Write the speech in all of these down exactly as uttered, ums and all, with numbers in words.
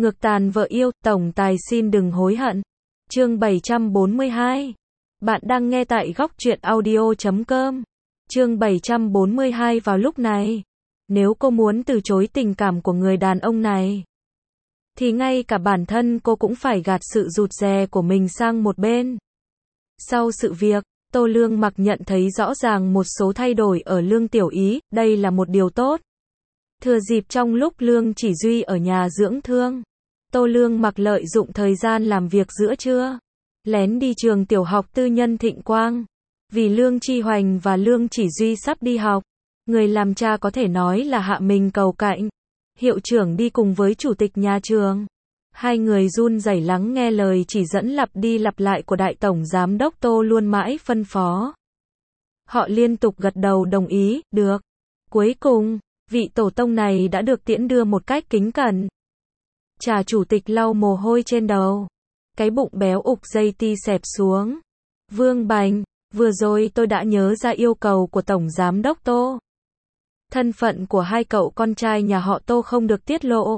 Ngược tàn vợ yêu, tổng tài xin đừng hối hận. Chương bảy trăm bốn mươi hai. Bạn đang nghe tại góc truyện audio chấm com. Chương bảy trăm bốn mươi hai vào lúc này. Nếu cô muốn từ chối tình cảm của người đàn ông này, thì ngay cả bản thân cô cũng phải gạt sự rụt rè của mình sang một bên. Sau sự việc, Tô Lương Mặc nhận thấy rõ ràng một số thay đổi ở Lương Tiểu Ý, đây là một điều tốt. Thừa dịp trong lúc Lương Chỉ Duy ở nhà dưỡng thương, Tô Lương Mặc lợi dụng thời gian làm việc giữa trưa, lén đi trường tiểu học tư nhân Thịnh Quang. Vì Lương Chi Hoành và Lương Chỉ Duy sắp đi học, người làm cha có thể nói là hạ mình cầu cạnh. Hiệu trưởng đi cùng với chủ tịch nhà trường. Hai người run rẩy lắng nghe lời chỉ dẫn lặp đi lặp lại của đại tổng giám đốc Tô luôn mãi phân phó. Họ liên tục gật đầu đồng ý, được. Cuối cùng, vị tổ tông này đã được tiễn đưa một cách kính cẩn. Trà chủ tịch lau mồ hôi trên đầu. Cái bụng béo ục dây ti xẹp xuống. Vương Bành, vừa rồi tôi đã nhớ ra yêu cầu của tổng giám đốc Tô. Thân phận của hai cậu con trai nhà họ Tô không được tiết lộ.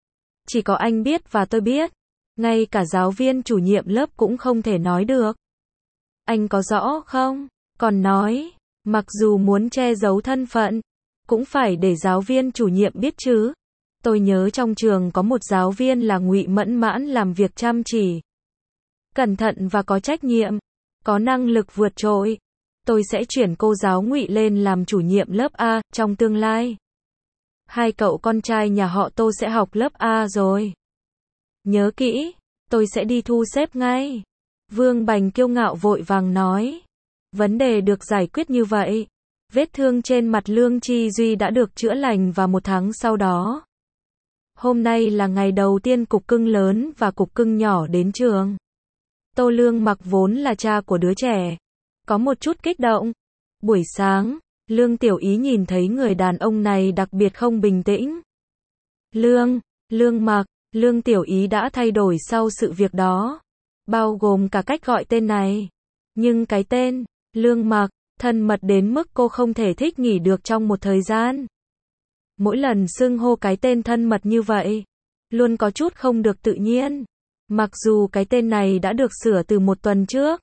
Chỉ có anh biết và tôi biết. Ngay cả giáo viên chủ nhiệm lớp cũng không thể nói được. Anh có rõ không? Còn nói, mặc dù muốn che giấu thân phận, cũng phải để giáo viên chủ nhiệm biết chứ. Tôi nhớ trong trường có một giáo viên là Ngụy Mẫn Mãn làm việc chăm chỉ, cẩn thận và có trách nhiệm, có năng lực vượt trội. Tôi sẽ chuyển cô giáo Ngụy lên làm chủ nhiệm lớp A, trong tương lai. Hai cậu con trai nhà họ Tô sẽ học lớp A rồi. Nhớ kỹ, tôi sẽ đi thu xếp ngay. Vương Bành kiêu ngạo vội vàng nói. Vấn đề được giải quyết như vậy. Vết thương trên mặt Lương Chi Duy đã được chữa lành và một tháng sau đó. Hôm nay là ngày đầu tiên cục cưng lớn và cục cưng nhỏ đến trường. Tô Lương Mặc vốn là cha của đứa trẻ, có một chút kích động. Buổi sáng, Lương Tiểu Ý nhìn thấy người đàn ông này đặc biệt không bình tĩnh. Lương, Lương Mặc, Lương Tiểu Ý đã thay đổi sau sự việc đó, bao gồm cả cách gọi tên này. Nhưng cái tên, Lương Mặc, thân mật đến mức cô không thể thích nghỉ được trong một thời gian. Mỗi lần xưng hô cái tên thân mật như vậy, luôn có chút không được tự nhiên. Mặc dù cái tên này đã được sửa từ một tuần trước,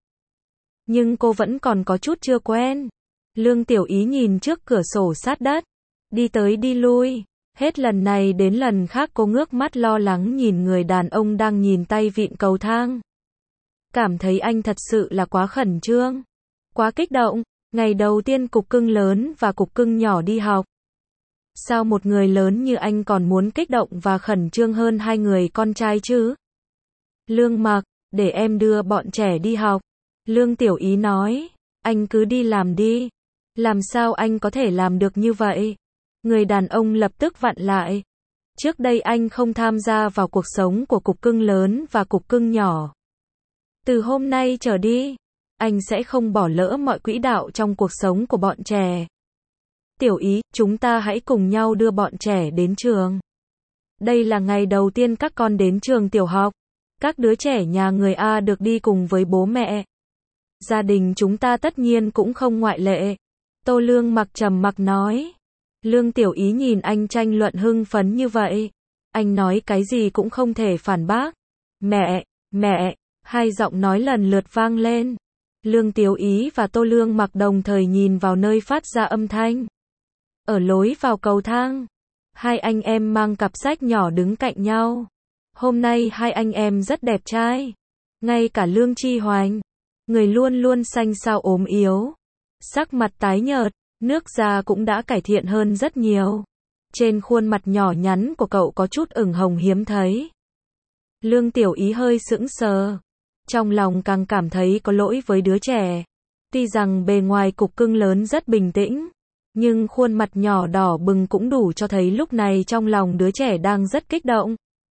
nhưng cô vẫn còn có chút chưa quen. Lương Tiểu Ý nhìn trước cửa sổ sát đất, đi tới đi lui. Hết lần này đến lần khác cô ngước mắt lo lắng nhìn người đàn ông đang nhìn tay vịn cầu thang. Cảm thấy anh thật sự là quá khẩn trương, quá kích động. Ngày đầu tiên cục cưng lớn và cục cưng nhỏ đi học. Sao một người lớn như anh còn muốn kích động và khẩn trương hơn hai người con trai chứ? Lương Mặc, để em đưa bọn trẻ đi học. Lương Tiểu Ý nói, anh cứ đi làm đi. Làm sao anh có thể làm được như vậy? Người đàn ông lập tức vặn lại. Trước đây anh không tham gia vào cuộc sống của cục cưng lớn và cục cưng nhỏ. Từ hôm nay trở đi, anh sẽ không bỏ lỡ mọi quỹ đạo trong cuộc sống của bọn trẻ. Tiểu Ý, chúng ta hãy cùng nhau đưa bọn trẻ đến trường. Đây là ngày đầu tiên các con đến trường tiểu học. Các đứa trẻ nhà người A được đi cùng với bố mẹ. Gia đình chúng ta tất nhiên cũng không ngoại lệ. Tô Lương Mặc trầm mặc nói. Lương Tiểu Ý nhìn anh tranh luận hưng phấn như vậy. Anh nói cái gì cũng không thể phản bác. Mẹ, mẹ, hai giọng nói lần lượt vang lên. Lương Tiểu Ý và Tô Lương Mặc đồng thời nhìn vào nơi phát ra âm thanh. Ở lối vào cầu thang, hai anh em mang cặp sách nhỏ đứng cạnh nhau. Hôm nay hai anh em rất đẹp trai. Ngay cả Lương Chi Hoành, người luôn luôn xanh xao ốm yếu, sắc mặt tái nhợt, nước da cũng đã cải thiện hơn rất nhiều. Trên khuôn mặt nhỏ nhắn của cậu có chút ửng hồng hiếm thấy. Lương Tiểu Ý hơi sững sờ. Trong lòng càng cảm thấy có lỗi với đứa trẻ. Tuy rằng bề ngoài cục cưng lớn rất bình tĩnh, nhưng khuôn mặt nhỏ đỏ bừng cũng đủ cho thấy lúc này trong lòng đứa trẻ đang rất kích động.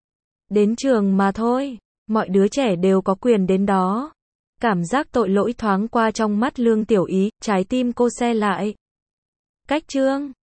Đến trường mà thôi, mọi đứa trẻ đều có quyền đến đó. Cảm giác tội lỗi thoáng qua trong mắt Lương Tiểu Ý, trái tim cô se lại. Cách chương